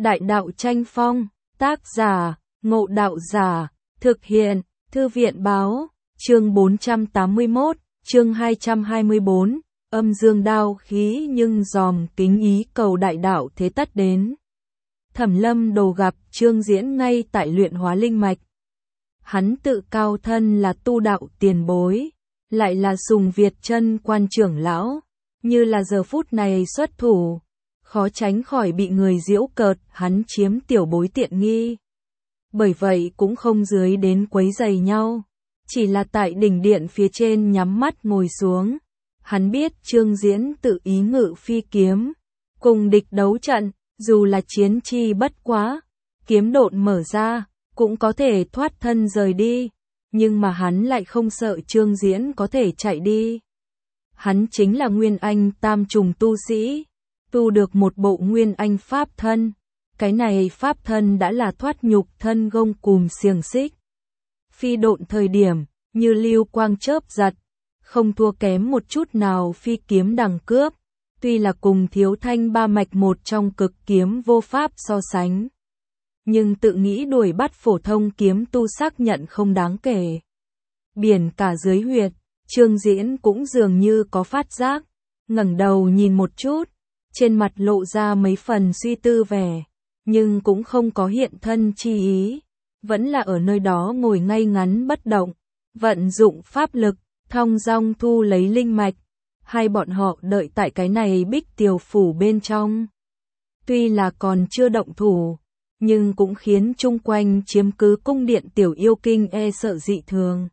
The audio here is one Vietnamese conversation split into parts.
Đại đạo tranh phong, tác giả, Ngộ Đạo Giả, thực hiện, Thư viện báo, chương 481, chương 224, âm dương đao khí nhưng dòm kính ý cầu đại đạo thế tất đến. Thẩm Lâm Đồ gặp Trương Diễn ngay tại luyện hóa linh mạch. Hắn tự cao thân là tu đạo tiền bối, lại là Sùng Việt Chân Quan trưởng lão, như là giờ phút này xuất thủ, khó tránh khỏi bị người giễu cợt hắn chiếm tiểu bối tiện nghi. Bởi vậy cũng không dưới đến quấy rầy nhau, chỉ là tại đỉnh điện phía trên nhắm mắt ngồi xuống. Hắn biết Trương Diễn tự ý ngự phi kiếm, cùng địch đấu trận, dù là chiến chi bất quá, kiếm độn mở ra, cũng có thể thoát thân rời đi, nhưng mà hắn lại không sợ Trương Diễn có thể chạy đi. Hắn chính là Nguyên Anh tam trùng tu sĩ, tu được một bộ Nguyên Anh pháp thân. Cái này pháp thân đã là thoát nhục thân gông cùm xiềng xích. Phi độn thời điểm, như lưu quang chớp giật, không thua kém một chút nào phi kiếm đằng cướp, tuy là cùng Thiếu Thanh ba mạch một trong cực kiếm vô pháp so sánh. Nhưng tự nghĩ đuổi bắt phổ thông kiếm tu xác nhận không đáng kể. Biển cả dưới huyệt, Trương Diễn cũng dường như có phát giác, ngẩng đầu nhìn một chút, trên mặt lộ ra mấy phần suy tư vẻ, nhưng cũng không có hiện thân chi ý, vẫn là ở nơi đó ngồi ngay ngắn bất động, vận dụng pháp lực, thong dong thu lấy linh mạch. Hai bọn họ đợi tại cái này Bích Tiều phủ bên trong. Tuy là còn chưa động thủ, nhưng cũng khiến chung quanh chiếm cứ cung điện Tiểu Yêu Kinh e sợ dị thường.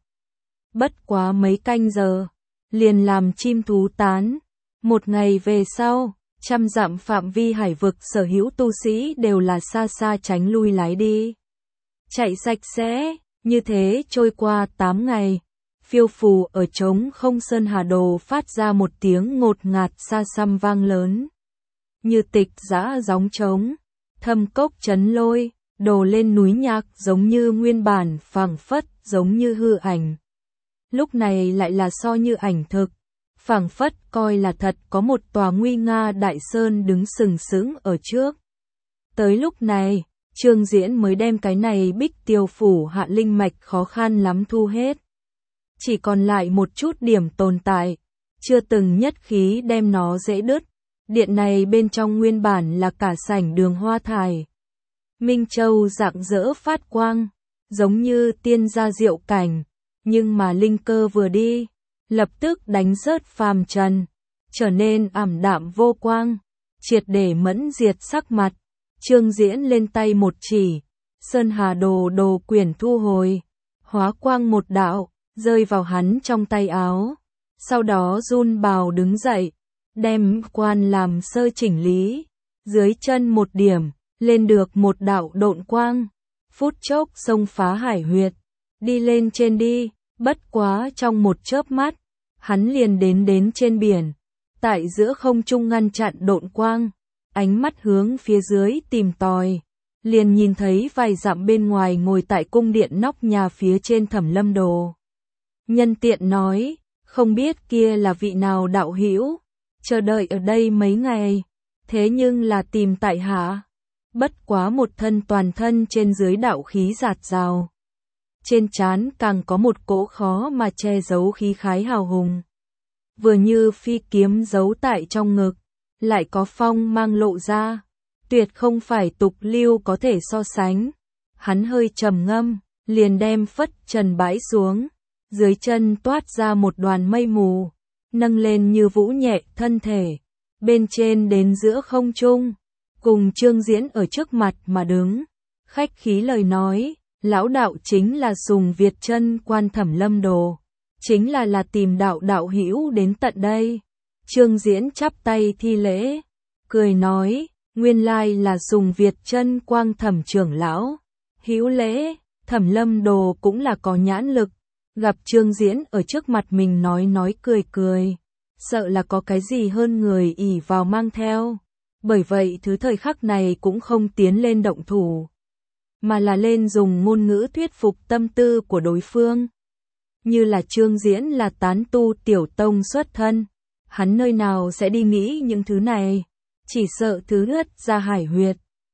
Bất quá mấy canh giờ, liền làm chim thú tán. Một ngày về sau, 100 dặm phạm vi hải vực sở hữu tu sĩ đều là xa xa tránh lui lái đi. Chạy sạch sẽ, như thế trôi qua 8 ngày. Phiêu phù ở trống không Sơn Hà Đồ phát ra một tiếng ngột ngạt xa xăm vang lớn. Như tịch giã gióng trống, thâm cốc chấn lôi, đổ lên núi nhạc giống như nguyên bản phảng phất giống như hư ảnh. Lúc này lại là so như ảnh thực, phảng phất coi là thật có một tòa nguy nga đại sơn đứng sừng sững ở trước. Tới lúc này, Trương Diễn mới đem cái này Bích Tiều phủ hạ linh mạch khó khăn lắm thu hết. Chỉ còn lại một chút điểm tồn tại, chưa từng nhất khí đem nó dễ đứt. Điện này bên trong nguyên bản là cả sảnh đường hoa thải. Minh Châu rạng rỡ phát quang, giống như tiên gia diệu cảnh, nhưng mà linh cơ vừa đi, lập tức đánh rớt phàm trần, trở nên ảm đạm vô quang, triệt để mẫn diệt sắc mặt. Trương Diễn lên tay một chỉ, Sơn Hà Đồ đồ quyển thu hồi, hóa quang một đạo, rơi vào hắn trong tay áo. Sau đó run bào đứng dậy, đem quan làm sơ chỉnh lý, dưới chân một điểm, lên được một đạo độn quang, phút chốc xông phá hải huyệt, đi lên trên đi, bất quá trong một chớp mắt, hắn liền đến trên biển, tại giữa không trung ngăn chặn độn quang, ánh mắt hướng phía dưới tìm tòi, liền nhìn thấy vài dặm bên ngoài ngồi tại cung điện nóc nhà phía trên Thẩm Lâm Đồ. Nhân tiện nói, không biết kia là vị nào đạo hữu, chờ đợi ở đây mấy ngày, thế nhưng là tìm tại hạ. Bất quá một thân toàn thân trên dưới đạo khí rạt rào. Trên trán càng có một cỗ khó mà che giấu khí khái hào hùng. Vừa như phi kiếm giấu tại trong ngực, lại có phong mang lộ ra, tuyệt không phải tục lưu có thể so sánh. Hắn hơi trầm ngâm, liền đem phất trần bãi xuống, dưới chân toát ra một đoàn mây mù, nâng lên như vũ nhẹ thân thể, bên trên đến giữa không trung, cùng Trương Diễn ở trước mặt mà đứng, khách khí lời nói, lão đạo chính là Sùng Việt Chân Quan Thẩm Lâm Đồ, chính là tìm đạo hữu đến tận đây. Trương Diễn chắp tay thi lễ, cười nói, nguyên lai là Sùng Việt Chân Quang Thẩm trưởng lão, hữu lễ. Thẩm Lâm Đồ cũng là có nhãn lực, gặp Trương Diễn ở trước mặt mình nói cười, sợ là có cái gì hơn người ỷ vào mang theo, bởi vậy thứ thời khắc này cũng không tiến lên động thủ, mà là lên dùng ngôn ngữ thuyết phục tâm tư của đối phương. Như là Trương Diễn là tán tu tiểu tông xuất thân, hắn nơi nào sẽ đi nghĩ những thứ này, chỉ sợ thứ ướt ra hải huyệt,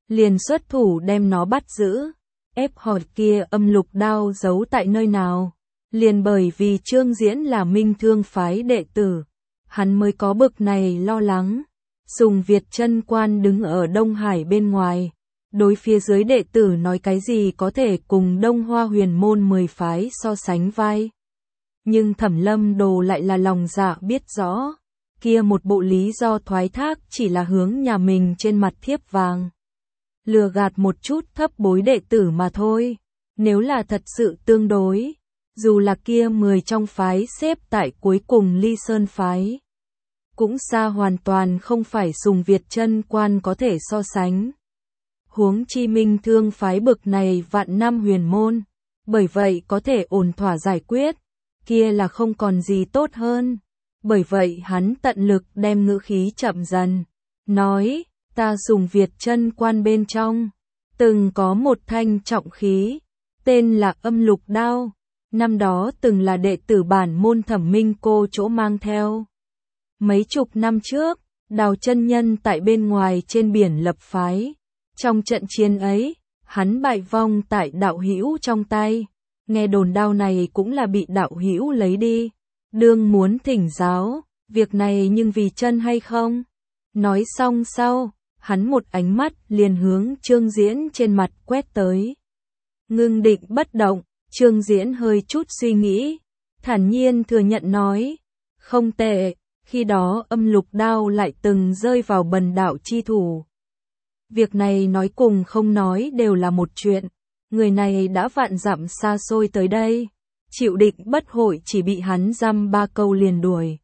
liền xuất thủ đem nó bắt giữ. Ép hỏi kia âm lục đao giấu tại nơi nào. Liền bởi vì Trương Diễn là Minh Thương phái đệ tử, hắn mới có bực này lo lắng. Sùng Việt Chân Quan đứng ở Đông Hải bên ngoài, đối phía dưới đệ tử nói cái gì có thể cùng Đông Hoa Huyền môn 10 phái so sánh vai. Nhưng Thẩm Lâm Đồ lại là lòng dạ biết rõ, kia một bộ lý do thoái thác chỉ là hướng nhà mình trên mặt thiếp vàng. Lừa gạt một chút thấp bối đệ tử mà thôi, nếu là thật sự tương đối, dù là kia 10 trong phái xếp tại cuối cùng Ly Sơn phái, cũng xa hoàn toàn không phải Sùng Việt Chân Quan có thể so sánh. Huống chi Minh Thương phái bực này vạn năm huyền môn, bởi vậy có thể ổn thỏa giải quyết, kia là không còn gì tốt hơn. Bởi vậy hắn tận lực đem ngữ khí chậm dần, nói, ta Sùng Việt Chân Quan bên trong, từng có một thanh trọng khí, tên là Âm Lục Đao, năm đó từng là đệ tử bản môn Thẩm Minh cô chỗ mang theo. Mấy chục năm trước, Đào chân nhân tại bên ngoài trên biển lập phái, trong trận chiến ấy, hắn bại vong tại đạo hữu trong tay, nghe đồn đao này cũng là bị đạo hữu lấy đi, đương muốn thỉnh giáo, việc này nhưng vì chân hay không? Nói xong sau, hắn một ánh mắt liền hướng Trương Diễn trên mặt quét tới. Ngưng định bất động, Trương Diễn hơi chút suy nghĩ, thản nhiên thừa nhận nói, không tệ, khi đó Âm Lục Đao lại từng rơi vào bần đạo chi thủ. Việc này nói cùng không nói đều là một chuyện, người này đã vạn dặm xa xôi tới đây, chịu định bất hội chỉ bị hắn dăm 3 câu liền đuổi.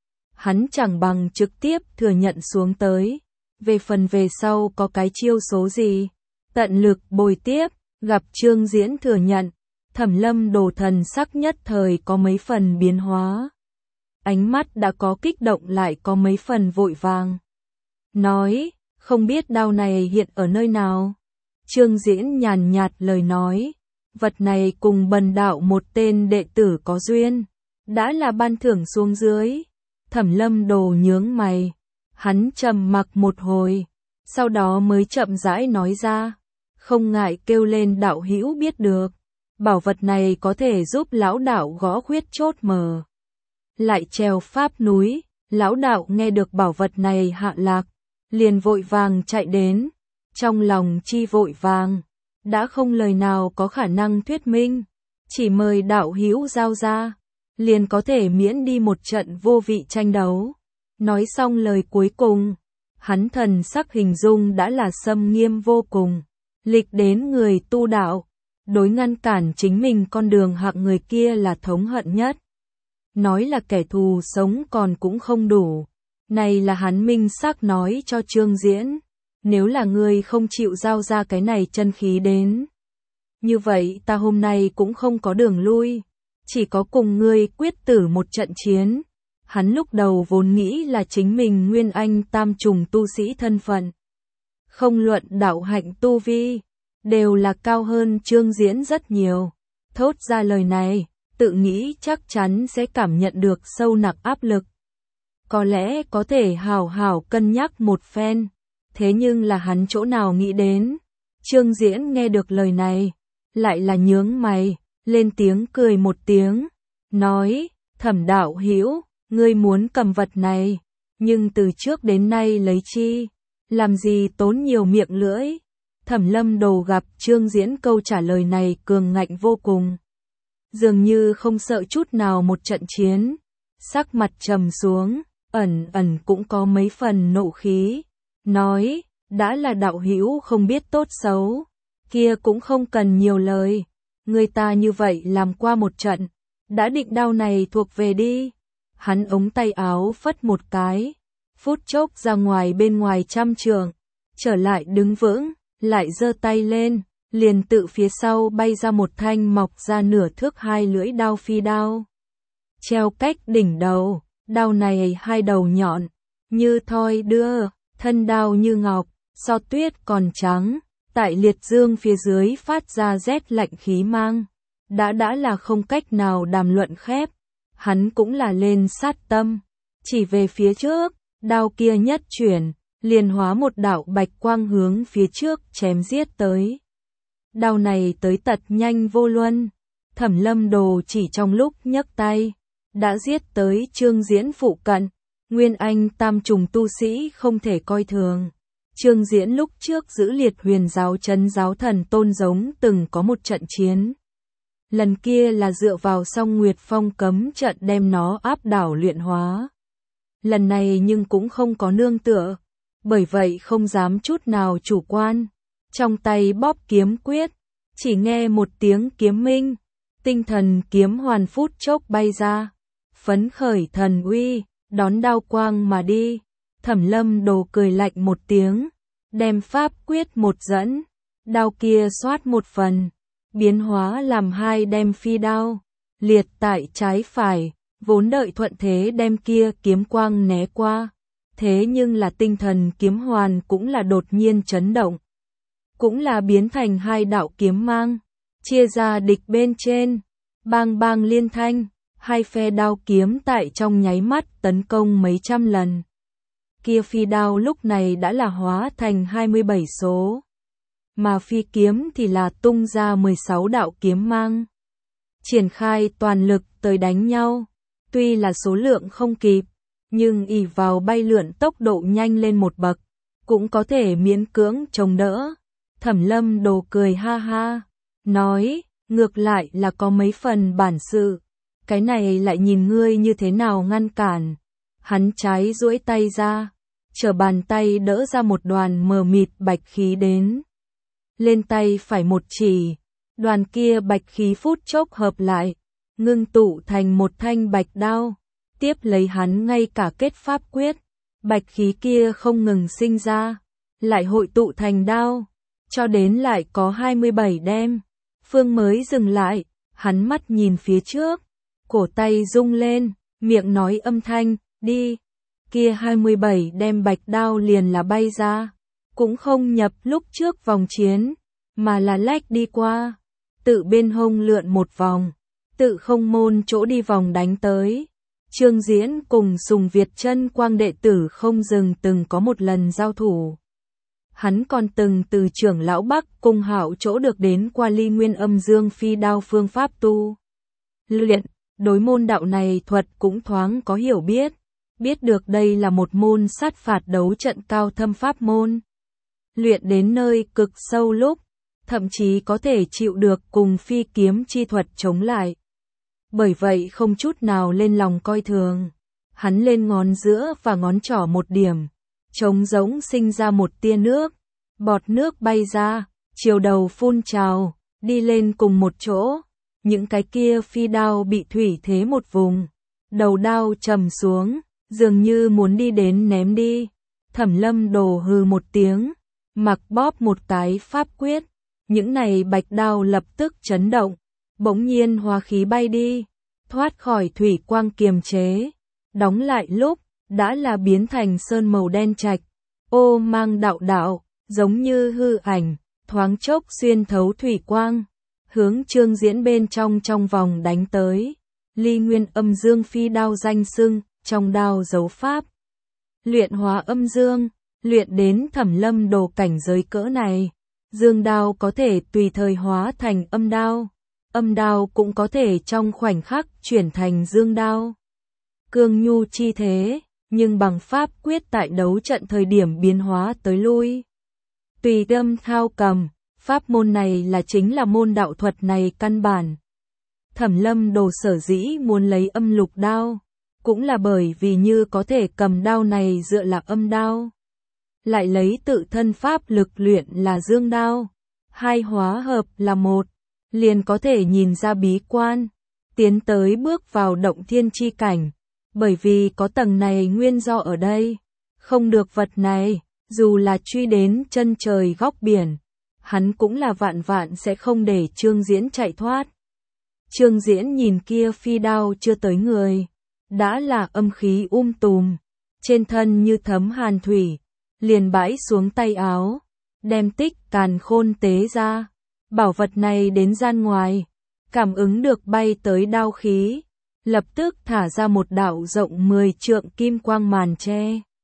Hắn chẳng bằng trực tiếp thừa nhận xuống tới, về phần về sau có cái chiêu số gì, tận lực bồi tiếp, gặp Trương Diễn thừa nhận, Thẩm Lâm Đồ thần sắc nhất thời có mấy phần biến hóa. Ánh mắt đã có kích động lại có mấy phần vội vàng. Nói, không biết đao này hiện ở nơi nào. Trương Diễn nhàn nhạt lời nói, vật này cùng bần đạo một tên đệ tử có duyên, đã là ban thưởng xuống dưới. Thẩm Lâm Đồ nhướng mày, hắn trầm mặc một hồi, sau đó mới chậm rãi nói ra, không ngại kêu lên đạo hữu biết được, bảo vật này có thể giúp lão đạo gõ khuyết chốt mờ. Lại trèo pháp núi, lão đạo nghe được bảo vật này hạ lạc, liền vội vàng chạy đến, trong lòng chi vội vàng, đã không lời nào có khả năng thuyết minh, chỉ mời đạo hữu giao ra, liền có thể miễn đi một trận vô vị tranh đấu. Nói xong lời cuối cùng, hắn thần sắc hình dung đã là xâm nghiêm vô cùng, lịch đến người tu đạo, đối ngăn cản chính mình con đường hạng người kia là thống hận nhất. Nói là kẻ thù sống còn cũng không đủ, này là hắn minh xác nói cho Trương Diễn, nếu là ngươi không chịu giao ra cái này chân khí đến, như vậy ta hôm nay cũng không có đường lui, chỉ có cùng ngươi quyết tử một trận chiến. Hắn lúc đầu vốn nghĩ là chính mình nguyên anh tam trùng tu sĩ thân phận, không luận đạo hạnh tu vi, đều là cao hơn Trương Diễn rất nhiều. Thốt ra lời này, tự nghĩ chắc chắn sẽ cảm nhận được sâu nặng áp lực. Có lẽ có thể hào hào cân nhắc một phen, thế nhưng là hắn chỗ nào nghĩ đến. Trương Diễn nghe được lời này, lại là nhướng mày, lên tiếng cười một tiếng, nói, Thẩm đạo hữu, ngươi muốn cầm vật này, nhưng từ trước đến nay lấy chi, làm gì tốn nhiều miệng lưỡi. Thẩm Lâm Đồ gặp Trương Diễn câu trả lời này cường ngạnh vô cùng, dường như không sợ chút nào một trận chiến, sắc mặt trầm xuống, ẩn ẩn cũng có mấy phần nộ khí, nói, đã là đạo hữu không biết tốt xấu, kia cũng không cần nhiều lời, người ta như vậy làm qua một trận, đã định đao này thuộc về đi. Hắn ống tay áo phất một cái, phút chốc ra ngoài bên ngoài 100 trượng, trở lại đứng vững, lại giơ tay lên, liền tự phía sau bay ra một thanh mọc ra nửa thước 2 lưỡi đao phi đao. Treo cách đỉnh đầu, đao này 2 đầu nhọn, như thoi đưa, thân đao như ngọc, so tuyết còn trắng, tại liệt dương phía dưới phát ra rét lạnh khí mang. Đã là không cách nào đàm luận khép, hắn cũng là lên sát tâm, chỉ về phía trước, đao kia nhất chuyển, liền hóa một đạo bạch quang hướng phía trước chém giết tới. Đao này tới tật nhanh vô luân, Thẩm Lâm Đồ chỉ trong lúc nhấc tay, đã giết tới Trương Diễn phụ cận. Nguyên Anh tam trùng tu sĩ không thể coi thường. Trương Diễn lúc trước giữ Liệt Huyền giáo trấn giáo thần tôn giống từng có một trận chiến. Lần kia là dựa vào Song Nguyệt Phong cấm trận đem nó áp đảo luyện hóa. Lần này nhưng cũng không có nương tựa, bởi vậy không dám chút nào chủ quan. Trong tay bóp kiếm quyết, chỉ nghe một tiếng kiếm minh, tinh thần kiếm hoàn phút chốc bay ra, phấn khởi thần uy, đón đao quang mà đi. Thẩm Lâm Đồ cười lạnh một tiếng, đem pháp quyết một dẫn, đao kia xoát một phần, biến hóa làm hai đem phi đao, liệt tại trái phải, vốn đợi thuận thế đem kia kiếm quang né qua. Thế nhưng là tinh thần kiếm hoàn cũng là đột nhiên chấn động, cũng là biến thành hai đạo kiếm mang, chia ra địch bên trên, bang bang liên thanh, hai phe đao kiếm tại trong nháy mắt tấn công mấy trăm lần. Kia phi đao lúc này đã là hóa thành 27 số, mà phi kiếm thì là tung ra 16 đạo kiếm mang. Triển khai toàn lực tới đánh nhau, tuy là số lượng không kịp, nhưng ỷ vào bay lượn tốc độ nhanh lên một bậc, cũng có thể miễn cưỡng chống đỡ. Thẩm Lâm Đồ cười ha ha, nói, ngược lại là có mấy phần bản sự, cái này lại nhìn ngươi như thế nào ngăn cản. Hắn trái duỗi tay ra, trở bàn tay đỡ ra một đoàn mờ mịt bạch khí đến. Lên tay phải một chỉ, đoàn kia bạch khí phút chốc hợp lại, ngưng tụ thành một thanh bạch đao. Tiếp lấy hắn ngay cả kết pháp quyết, bạch khí kia không ngừng sinh ra, lại hội tụ thành đao, cho đến lại có 27 đem. Phương mới dừng lại, hắn mắt nhìn phía trước, cổ tay rung lên, miệng nói âm thanh, đi. Kia 27 đem bạch đao liền là bay ra, cũng không nhập lúc trước vòng chiến, mà là lách đi qua, tự bên hông lượn một vòng, tự không môn chỗ đi vòng đánh tới. Trương Diễn cùng Sùng Việt Chân Quang đệ tử không dừng từng có một lần giao thủ. Hắn còn từng từ trưởng lão Bắc Cung Hạo chỗ được đến qua Ly Nguyên Âm Dương phi đao phương pháp tu luyện, đối môn đạo này thuật cũng thoáng có hiểu biết, biết được đây là một môn sát phạt đấu trận cao thâm pháp môn. Luyện đến nơi cực sâu lúc, thậm chí có thể chịu được cùng phi kiếm chi thuật chống lại. Bởi vậy không chút nào lên lòng coi thường, hắn lên ngón giữa và ngón trỏ một điểm, trống rỗng sinh ra một tia nước, bọt nước bay ra, chiều đầu phun trào, đi lên cùng một chỗ. Những cái kia phi đao bị thủy thế một vùng, đầu đao trầm xuống, dường như muốn đi đến ném đi. Thẩm Lâm Đồ hừ một tiếng, mặc bóp một cái pháp quyết, những này bạch đao lập tức chấn động, bỗng nhiên hóa khí bay đi, thoát khỏi thủy quang kiềm chế, đóng lại lúc, đã là biến thành sơn màu đen trạch, ô mang đạo đạo, giống như hư ảnh, thoáng chốc xuyên thấu thủy quang, hướng Trương Diễn bên trong vòng đánh tới. Ly Nguyên Âm Dương phi đao danh xưng, trong đao dấu pháp. Luyện hóa âm dương, luyện đến Thẩm Lâm Đồ cảnh giới cỡ này, dương đao có thể tùy thời hóa thành âm đao cũng có thể trong khoảnh khắc chuyển thành dương đao. Cương nhu chi thế, nhưng bằng pháp quyết tại đấu trận thời điểm biến hóa tới lui. Tùy âm thao cầm, pháp môn này là chính là môn đạo thuật này căn bản. Thẩm Lâm Đồ sở dĩ muốn lấy âm lục đao, cũng là bởi vì như có thể cầm đao này dựa là âm đao, lại lấy tự thân pháp lực luyện là dương đao, hai hóa hợp là một, liền có thể nhìn ra bí quan, tiến tới bước vào động thiên chi cảnh, bởi vì có tầng này nguyên do ở đây, không được vật này, dù là truy đến chân trời góc biển, hắn cũng là vạn sẽ không để Trương Diễn chạy thoát. Trương Diễn nhìn kia phi đao chưa tới người, đã là âm khí tùm, trên thân như thấm hàn thủy, liền bãi xuống tay áo, đem tích càn khôn tế ra, bảo vật này đến gian ngoài, cảm ứng được bay tới đao khí, lập tức thả ra một đạo rộng 10 trượng kim quang màn che.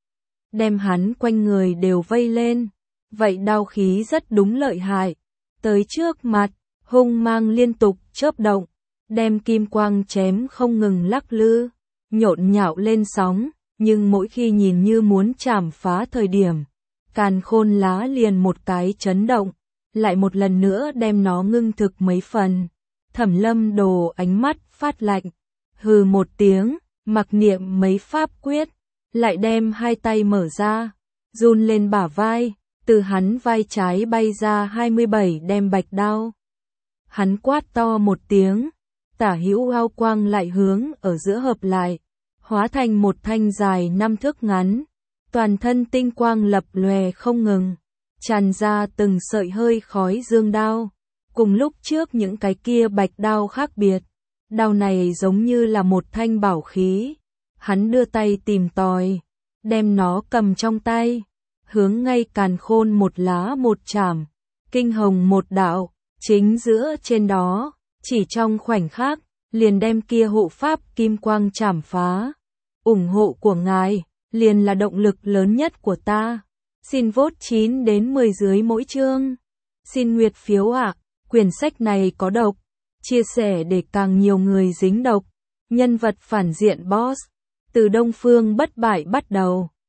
đem hắn quanh người đều vây lên. Vậy đao khí rất đúng lợi hại. Tới trước mặt, hung mang liên tục chớp động, đem kim quang chém không ngừng lắc lư, nhộn nhạo lên sóng, nhưng mỗi khi nhìn như muốn chảm phá thời điểm, càn khôn lá liền một cái chấn động, lại một lần nữa đem nó ngưng thực mấy phần. Thẩm Lâm Đồ ánh mắt phát lạnh, hừ một tiếng, mặc niệm mấy pháp quyết, lại đem hai tay mở ra, run lên bả vai, từ hắn vai trái bay ra 27 đem bạch đao. Hắn quát to một tiếng, tả hữu hao quang lại hướng ở giữa hợp lại, hóa thành một thanh dài 5 thước ngắn, toàn thân tinh quang lập lòe không ngừng, tràn ra từng sợi hơi khói dương đao. Cùng lúc trước những cái kia bạch đao khác biệt, đao này giống như là một thanh bảo khí. Hắn đưa tay tìm tòi, đem nó cầm trong tay, hướng ngay càn khôn một lá một chảm, kinh hồng một đạo, chính giữa trên đó, chỉ trong khoảnh khắc, liền đem kia hộ pháp kim quang chảm phá. Ủng hộ của ngài, liền là động lực lớn nhất của ta. Xin vote 9 đến 10 dưới mỗi chương. Xin nguyệt phiếu ạ, quyển sách này có độc. Chia sẻ để càng nhiều người dính độc. Nhân vật phản diện boss, từ Đông Phương bất bại bắt đầu.